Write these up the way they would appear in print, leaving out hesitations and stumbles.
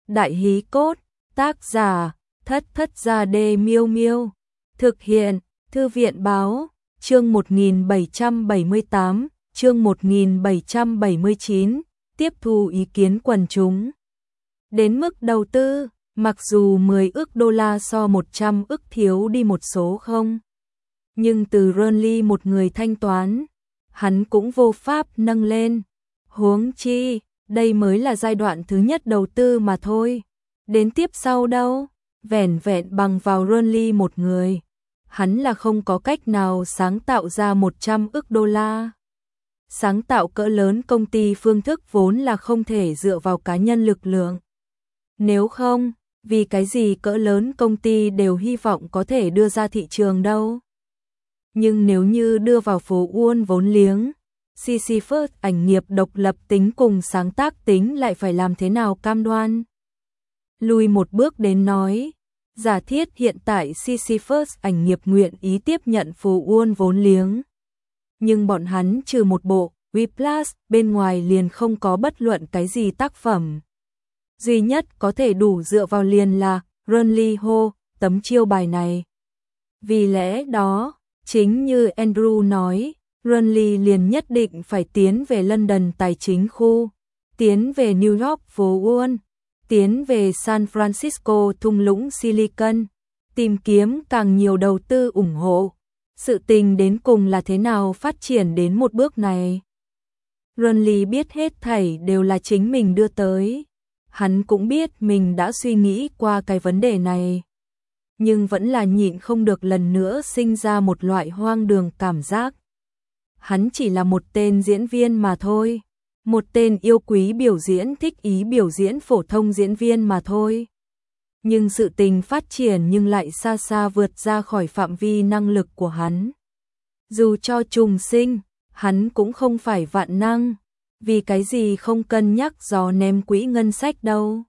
Đại hí cốt, tác giả, Thất Thất Gia Đê Miêu Miêu. Thực hiện, Thư viện báo, chương 1778, chương 1779, tiếp thu ý kiến quần chúng. Đến mức đầu tư, mặc dù 10 ức đô la so 100 ức thiếu đi một số không. Nhưng từ Burnley một người thanh toán, hắn cũng vô pháp nâng lên. Huống chi, đây mới là giai đoạn thứ nhất đầu tư mà thôi. Đến tiếp sau đâu, vẻn vẹn bằng vào Burnley một người. Hắn là không có cách nào sáng tạo ra 100 ức đô la. Sáng tạo cỡ lớn công ty phương thức vốn là không thể dựa vào cá nhân lực lượng. Nếu không, vì cái gì cỡ lớn công ty đều hy vọng có thể đưa ra thị trường đâu. Nhưng nếu như đưa vào phố Wall vốn liếng, Sisyphus ảnh nghiệp độc lập tính cùng sáng tác tính lại phải làm thế nào cam đoan? Lùi một bước đến nói, giả thiết hiện tại Sisyphus ảnh nghiệp nguyện ý tiếp nhận phố Wall vốn liếng. Nhưng bọn hắn trừ một bộ, Whiplash, bên ngoài liền không có bất luận cái gì tác phẩm. Duy nhất có thể đủ dựa vào liền là Burnley Ho, tấm chiêu bài này. Vì lẽ đó, chính như Andrew nói, Burnley liền nhất định phải tiến về London tài chính khu, tiến về New York phố Wall, tiến về San Francisco thung lũng Silicon, tìm kiếm càng nhiều đầu tư ủng hộ. Sự tình đến cùng là thế nào phát triển đến một bước này? Burnley biết hết thảy đều là chính mình đưa tới. Hắn cũng biết mình đã suy nghĩ qua cái vấn đề này. Nhưng vẫn là nhịn không được lần nữa sinh ra một loại hoang đường cảm giác. Hắn chỉ là một tên diễn viên mà thôi. Một tên yêu quý biểu diễn, thích ý biểu diễn phổ thông diễn viên mà thôi. Nhưng sự tình phát triển nhưng lại xa xa vượt ra khỏi phạm vi năng lực của hắn. Dù cho trùng sinh, hắn cũng không phải vạn năng. Vì cái gì không cân nhắc gió ném quỹ ngân sách đâu.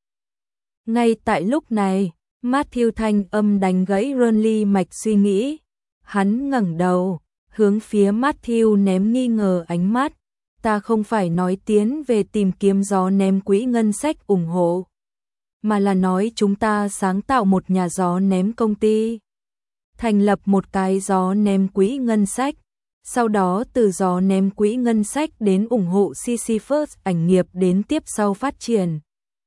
Ngay tại lúc này, Matthew thanh âm đánh gãy Burnley mạch suy nghĩ. Hắn ngẩng đầu, hướng phía Matthew ném nghi ngờ ánh mắt. Ta không phải nói tiến về tìm kiếm gió ném quỹ ngân sách ủng hộ, mà là nói chúng ta sáng tạo một nhà gió ném công ty. Thành lập một cái gió ném quỹ ngân sách. Sau đó từ gió ném quỹ ngân sách đến ủng hộ Sisyphus ảnh nghiệp đến tiếp sau phát triển.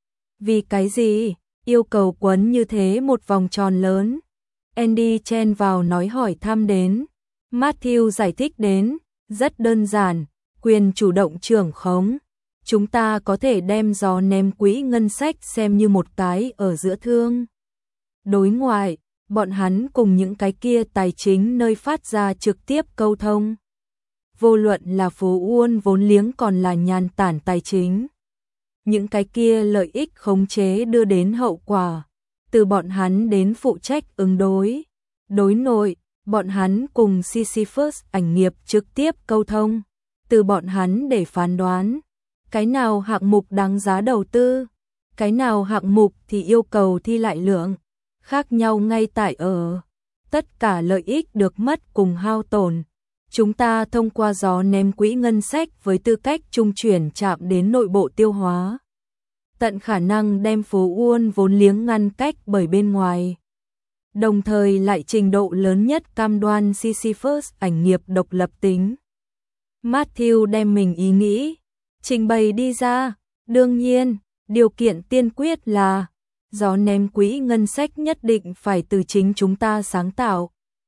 Vì cái gì? Yêu cầu quấn như thế một vòng tròn lớn. Andy chen vào nói hỏi thăm đến. Matthew giải thích đến, rất đơn giản, quyền chủ động trưởng khống. Chúng ta có thể đem gió ném quỹ ngân sách xem như một cái ở giữa thương. Đối ngoại, bọn hắn cùng những cái kia tài chính nơi phát ra trực tiếp câu thông. Vô luận là phố Wall vốn liếng còn là nhàn tản tài chính. Những cái kia lợi ích khống chế đưa đến hậu quả. Từ bọn hắn đến phụ trách ứng đối. Đối nội, bọn hắn cùng Sisyphus ảnh nghiệp trực tiếp câu thông. Từ bọn hắn để phán đoán. Cái nào hạng mục đáng giá đầu tư. Cái nào hạng mục thì yêu cầu thi lại lượng. Khác nhau ngay tại ở. Tất cả lợi ích được mất cùng hao tổn. Chúng ta thông qua gió ném quỹ ngân sách với tư cách trung chuyển chạm đến nội bộ tiêu hóa. Tận khả năng đem phố Wall vốn liếng ngăn cách bởi bên ngoài. Đồng thời lại trình độ lớn nhất cam đoan Sisyphus ảnh nghiệp độc lập tính. Matthew đem mình ý nghĩ trình bày đi ra. Đương nhiên, điều kiện tiên quyết là gió ném quỹ ngân sách nhất định phải từ chính chúng ta sáng tạo.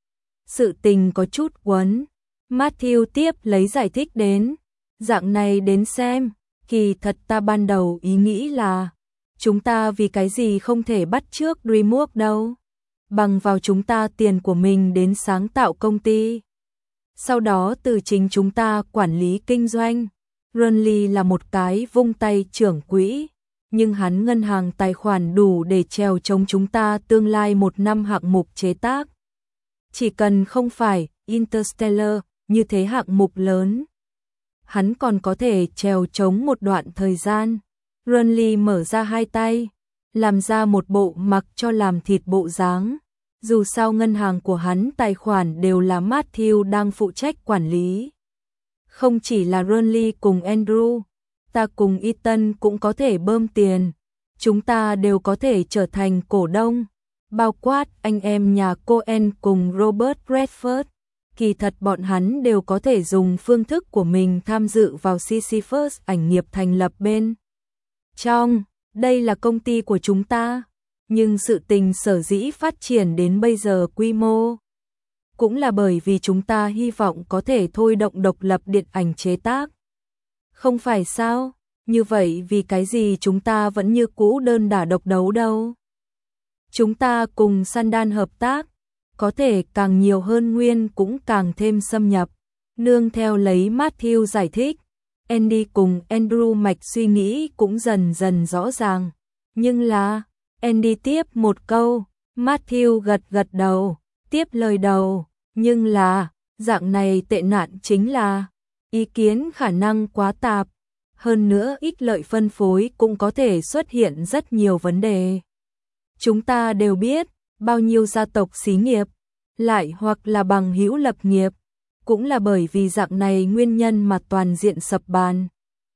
Sự tình có chút quấn. Matthew tiếp lấy giải thích đến. Dạng này đến xem, kỳ thật ta ban đầu ý nghĩ là chúng ta vì cái gì không thể bắt chước DreamWorks đâu. Bằng vào chúng ta tiền của mình đến sáng tạo công ty. Sau đó từ chính chúng ta quản lý kinh doanh. Burnley là một cái vung tay trưởng quỹ. Nhưng hắn ngân hàng tài khoản đủ để trèo chống chúng ta tương lai một năm hạng mục chế tác. Chỉ cần không phải Interstellar như thế hạng mục lớn. Hắn còn có thể trèo chống một đoạn thời gian. Burnley mở ra hai tay, làm ra một bộ mặc cho làm thịt bộ dáng. Dù sao ngân hàng của hắn tài khoản đều là Matthew đang phụ trách quản lý. Không chỉ là Burnley cùng Andrew, ta cùng Ethan cũng có thể bơm tiền. chúng ta đều có thể trở thành cổ đông, bao quát anh em nhà Coen cùng Robert Redford. Kỳ thật bọn hắn đều có thể dùng phương thức của mình tham dự vào Sisyphus ảnh nghiệp thành lập bên trong. Đây là công ty của chúng ta, nhưng sự tình sở dĩ phát triển đến bây giờ quy mô cũng là bởi vì chúng ta hy vọng có thể thôi động độc lập điện ảnh chế tác. Không phải sao? Như vậy vì cái gì chúng ta vẫn như cũ đơn đả độc đấu đâu? Chúng ta cùng Sandan hợp tác, có thể càng nhiều hơn nguyên cũng càng thêm xâm nhập. Nương theo lấy Matthew giải thích, Andy cùng Andrew mạch suy nghĩ cũng dần dần rõ ràng. Nhưng là, Andy tiếp một câu, Matthew gật gật đầu, tiếp lời đầu, nhưng là, dạng này tệ nạn chính là, ý kiến khả năng quá tạp, hơn nữa ích lợi phân phối cũng có thể xuất hiện rất nhiều vấn đề. Chúng ta đều biết, bao nhiêu gia tộc xí nghiệp, lại hoặc là bằng hữu lập nghiệp, cũng là bởi vì dạng này nguyên nhân mà toàn diện sập bàn.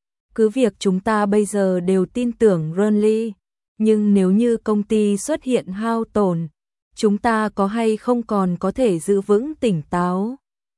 Cứ việc chúng ta bây giờ đều tin tưởng Burnley, nhưng nếu như công ty xuất hiện hao tổn, chúng ta có hay không còn có thể giữ vững tỉnh táo?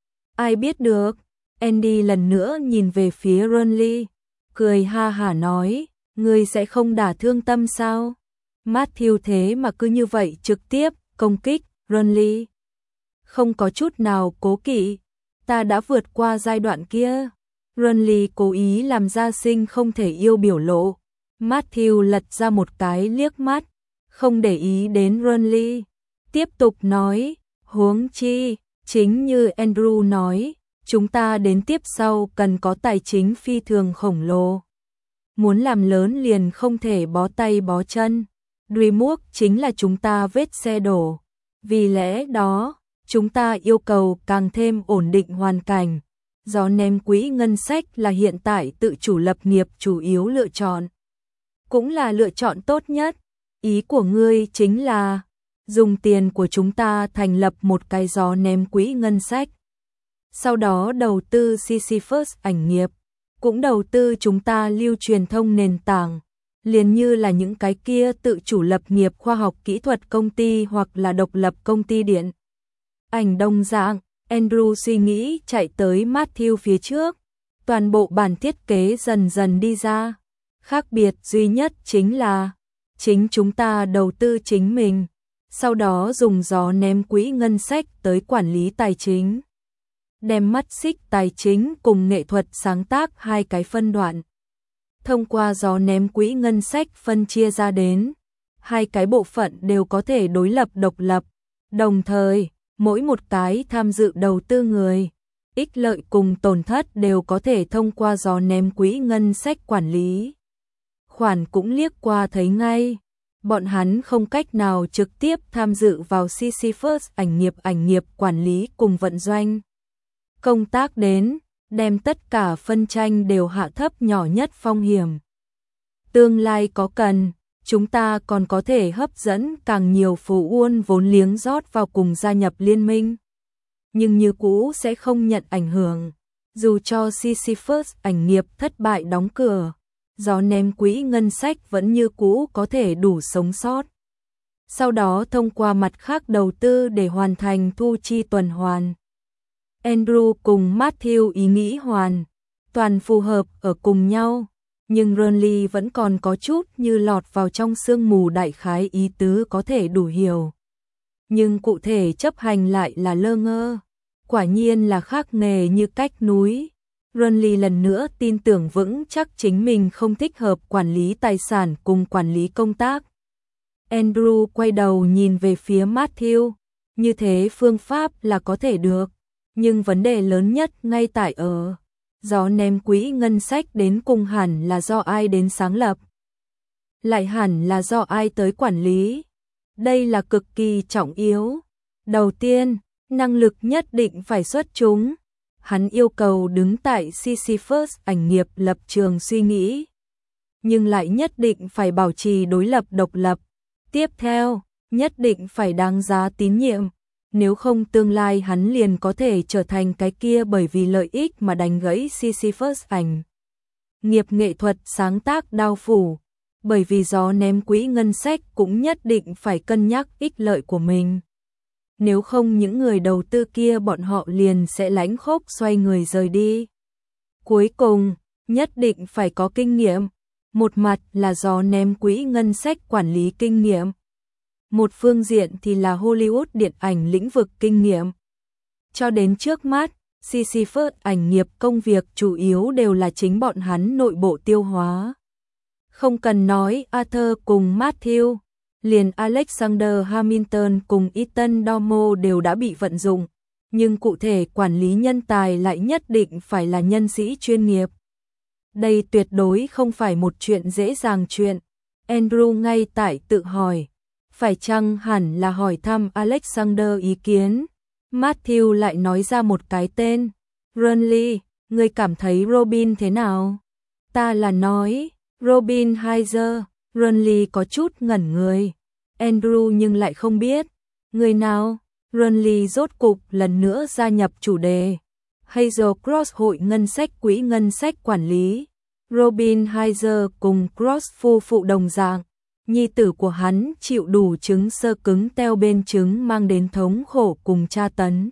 Ai biết được? Andy lần nữa nhìn về phía Burnley, cười ha hả nói, ngươi sẽ không đả thương tâm sao? Matthew thế mà cứ như vậy trực tiếp công kích Burnley. Không có chút nào cố kỵ, ta đã vượt qua giai đoạn kia. Burnley cố ý làm ra sinh không thể yêu biểu lộ. Matthew lật ra một cái liếc mắt, không để ý đến Burnley. Tiếp tục nói, huống chi, chính như Andrew nói, chúng ta đến tiếp sau cần có tài chính phi thường khổng lồ. Muốn làm lớn liền không thể bó tay bó chân. DreamWorks chính là chúng ta vết xe đổ. Vì lẽ đó, chúng ta yêu cầu càng thêm ổn định hoàn cảnh. Do ném quỹ ngân sách là hiện tại tự chủ lập nghiệp chủ yếu lựa chọn. Cũng là lựa chọn tốt nhất. Ý của ngươi chính là dùng tiền của chúng ta thành lập một cái gió ném quỹ ngân sách. Sau đó đầu tư Sisyphus ảnh nghiệp, cũng đầu tư chúng ta lưu truyền thông nền tảng, liền như là những cái kia tự chủ lập nghiệp khoa học kỹ thuật công ty hoặc là độc lập công ty điện ảnh đồng dạng. Andrew suy nghĩ chạy tới Matthew phía trước, toàn bộ bản thiết kế dần dần đi ra. Khác biệt duy nhất chính là chính chúng ta đầu tư chính mình, sau đó dùng gió ném quỹ ngân sách tới quản lý tài chính. Đem mắt xích tài chính cùng nghệ thuật sáng tác hai cái phân đoạn. Thông qua gió ném quỹ ngân sách phân chia ra đến, hai cái bộ phận đều có thể đối lập độc lập, đồng thời, mỗi một cái tham dự đầu tư người, ích lợi cùng tổn thất đều có thể thông qua gió ném quỹ ngân sách quản lý. Khoản cũng liếc qua thấy ngay, bọn hắn không cách nào trực tiếp tham dự vào Sisyphus ảnh nghiệp quản lý cùng vận doanh. Công tác đến, đem tất cả phân tranh đều hạ thấp nhỏ nhất phong hiểm. Tương lai có cần, chúng ta còn có thể hấp dẫn càng nhiều phú uôn vốn liếng rót vào cùng gia nhập liên minh. Nhưng như cũ sẽ không nhận ảnh hưởng. Dù cho Sisyphus ảnh nghiệp thất bại đóng cửa, gió ném quỹ ngân sách vẫn như cũ có thể đủ sống sót. Sau đó thông qua mặt khác đầu tư để hoàn thành thu chi tuần hoàn. Andrew cùng Matthew ý nghĩ hoàn toàn phù hợp ở cùng nhau, nhưng Burnley vẫn còn có chút như lọt vào trong sương mù, đại khái ý tứ có thể đủ hiểu. Nhưng cụ thể chấp hành lại là lơ ngơ, quả nhiên là khác nghề như cách núi. Burnley lần nữa tin tưởng vững chắc chính mình không thích hợp quản lý tài sản cùng quản lý công tác. Andrew quay đầu nhìn về phía Matthew, như thế phương pháp là có thể được. Nhưng vấn đề lớn nhất ngay tại ở, gió ném quỹ ngân sách đến cùng hẳn là do ai đến sáng lập, lại hẳn là do ai tới quản lý. Đây là cực kỳ trọng yếu. Đầu tiên, năng lực nhất định phải xuất chúng. Hắn yêu cầu đứng tại Sisyphus ảnh nghiệp lập trường suy nghĩ, nhưng lại nhất định phải bảo trì đối lập độc lập. Tiếp theo, nhất định phải đáng giá tín nhiệm. Nếu không tương lai hắn liền có thể trở thành cái kia bởi vì lợi ích mà đánh gãy Sisyphus ảnh nghiệp nghệ thuật sáng tác đao phủ. bởi vì gió ném quỹ ngân sách cũng nhất định phải cân nhắc ích lợi của mình. Nếu không những người đầu tư kia bọn họ liền sẽ lãnh khốc xoay người rời đi. Cuối cùng, nhất định phải có kinh nghiệm. Một mặt là gió ném quỹ ngân sách quản lý kinh nghiệm. Một phương diện thì là Hollywood điện ảnh lĩnh vực kinh nghiệm. Cho đến trước mắt, Sisyphus ảnh nghiệp công việc chủ yếu đều là chính bọn hắn nội bộ tiêu hóa. Không cần nói Arthur cùng Matthew, liền Alexander Hamilton cùng Ethan Dormo đều đã bị vận dụng, nhưng cụ thể quản lý nhân tài lại nhất định phải là nhân sĩ chuyên nghiệp. Đây tuyệt đối không phải một chuyện dễ dàng chuyện. Andrew ngay tại tự hỏi, phải chăng hẳn là hỏi thăm Alexander ý kiến. Matthew lại nói ra một cái tên, Runley, ngươi cảm thấy Robin thế nào? Ta là nói, Robin Heiser. Runley có chút ngẩn người. Andrew nhưng lại không biết. Người nào? Runley rốt cục lần nữa gia nhập chủ đề. Hazel Cross hội ngân sách quỹ ngân sách quản lý. Robin Heiser cùng Cross phu phụ đồng dạng. Nhi tử của hắn chịu đủ chứng sơ cứng teo bên trứng mang đến thống khổ cùng tra tấn.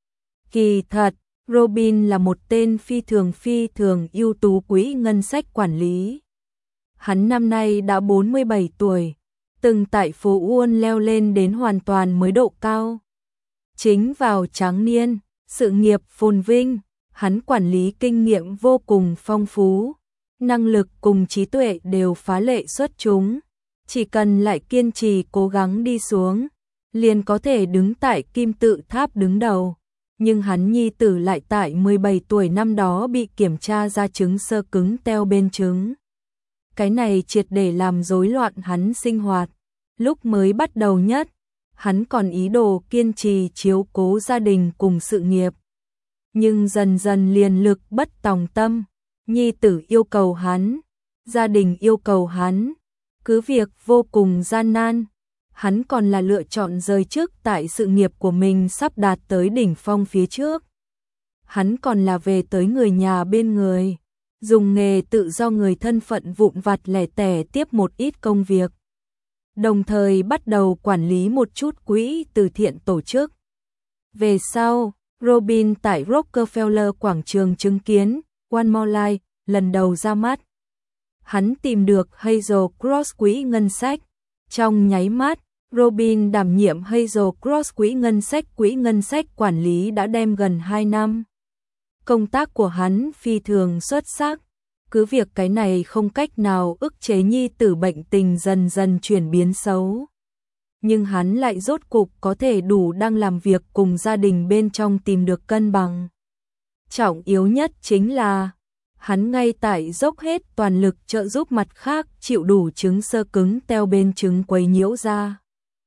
Kỳ thật, Robin là một tên phi thường ưu tú quỹ ngân sách quản lý. Hắn năm nay đã 47 tuổi, từng tại phố Uôn leo lên đến hoàn toàn mới độ cao. Chính vào tráng niên, sự nghiệp phồn vinh, hắn quản lý kinh nghiệm vô cùng phong phú, năng lực cùng trí tuệ đều phá lệ xuất chúng. Chỉ cần lại kiên trì cố gắng đi xuống, liền có thể đứng tại kim tự tháp đứng đầu. Nhưng hắn nhi tử lại tại 17 tuổi năm đó bị kiểm tra ra chứng sơ cứng teo bên trứng. Cái này triệt để làm rối loạn hắn sinh hoạt. Lúc mới bắt đầu nhất, hắn còn ý đồ kiên trì chiếu cố gia đình cùng sự nghiệp. Nhưng dần dần liền lực bất tòng tâm, nhi tử yêu cầu hắn, gia đình yêu cầu hắn, cứ việc vô cùng gian nan, hắn còn là lựa chọn rời chức tại sự nghiệp của mình sắp đạt tới đỉnh phong phía trước. Hắn còn là về tới người nhà bên người, dùng nghề tự do người thân phận vụn vặt lẻ tẻ tiếp một ít công việc. Đồng thời bắt đầu quản lý một chút quỹ từ thiện tổ chức. Về sau, Robin tại Rockefeller quảng trường chứng kiến One More Life lần đầu ra mắt. Hắn tìm được Hazel Cross quỹ ngân sách. Trong nháy mắt, Robin đảm nhiệm Hazel Cross quỹ ngân sách quản lý đã đem gần 2 năm. Công tác của hắn phi thường xuất sắc. Cứ việc cái này không cách nào ức chế nhi tử bệnh tình dần dần chuyển biến xấu. Nhưng hắn lại rốt cục có thể đủ đang làm việc cùng gia đình bên trong tìm được cân bằng. Trọng yếu nhất chính là hắn ngay tại dốc hết toàn lực trợ giúp mặt khác chịu đủ chứng sơ cứng teo bên trứng quấy nhiễu ra.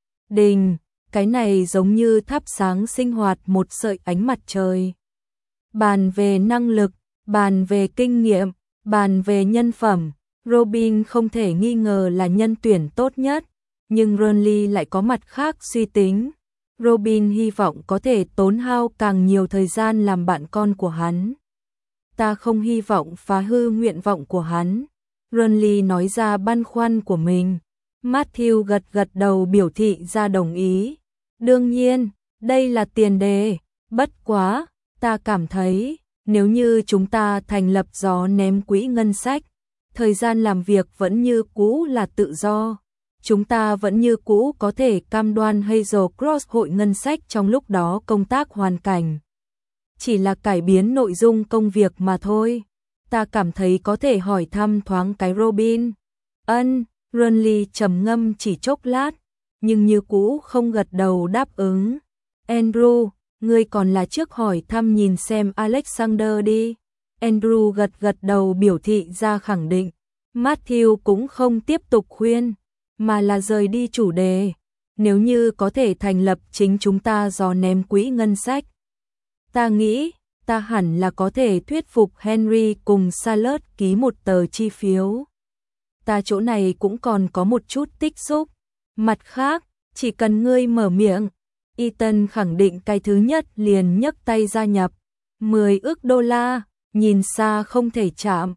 Cái này giống như thắp sáng sinh hoạt một sợi ánh mặt trời. Bàn về năng lực, bàn về kinh nghiệm, bàn về nhân phẩm, Robin không thể nghi ngờ là nhân tuyển tốt nhất, nhưng Runley lại có mặt khác suy tính. Robin hy vọng có thể tốn hao càng nhiều thời gian làm bạn con của hắn. Ta không hy vọng phá hư nguyện vọng của hắn. Runley nói ra băn khoăn của mình. Matthew gật đầu biểu thị ra đồng ý. Đương nhiên, đây là tiền đề, bất quá, ta cảm thấy, nếu như chúng ta thành lập gió ném quỹ ngân sách, thời gian làm việc vẫn như cũ là tự do. Chúng ta vẫn như cũ có thể cam đoan Hazel Cross hội ngân sách trong lúc đó công tác hoàn cảnh. Chỉ là cải biến nội dung công việc mà thôi. Ta cảm thấy có thể hỏi thăm thoáng cái Robin. Runley trầm ngâm chỉ chốc lát, nhưng như cũ không gật đầu đáp ứng. Andrew, ngươi còn là trước hỏi thăm nhìn xem Alexander đi. Andrew gật đầu biểu thị ra khẳng định. Matthew cũng không tiếp tục khuyên, mà là rời đi chủ đề. Nếu như có thể thành lập chính chúng ta gió ném quỹ ngân sách, ta nghĩ, ta hẳn là có thể thuyết phục Henry cùng Charlotte ký một tờ chi phiếu. Ta chỗ này cũng còn có một chút tích xúc. Mặt khác, chỉ cần ngươi mở miệng, Ethan khẳng định cái thứ nhất liền nhấc tay gia nhập. 10 ức đô la, nhìn xa không thể chạm,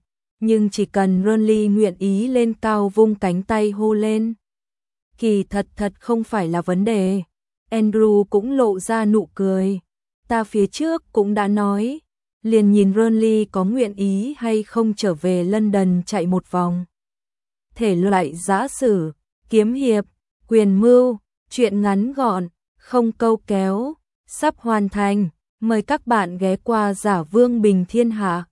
nhưng chỉ cần Ronly nguyện ý lên cao vung cánh tay hô lên. Kỳ thật không phải là vấn đề. Andrew cũng lộ ra nụ cười. Ta phía trước cũng đã nói, liền nhìn Ronly có nguyện ý hay không trở về London chạy một vòng. Thể loại giã sử, kiếm hiệp, quyền mưu, truyện ngắn gọn, không câu kéo, sắp hoàn thành. Mời các bạn ghé qua Giả Vương Bình Thiên Hạ.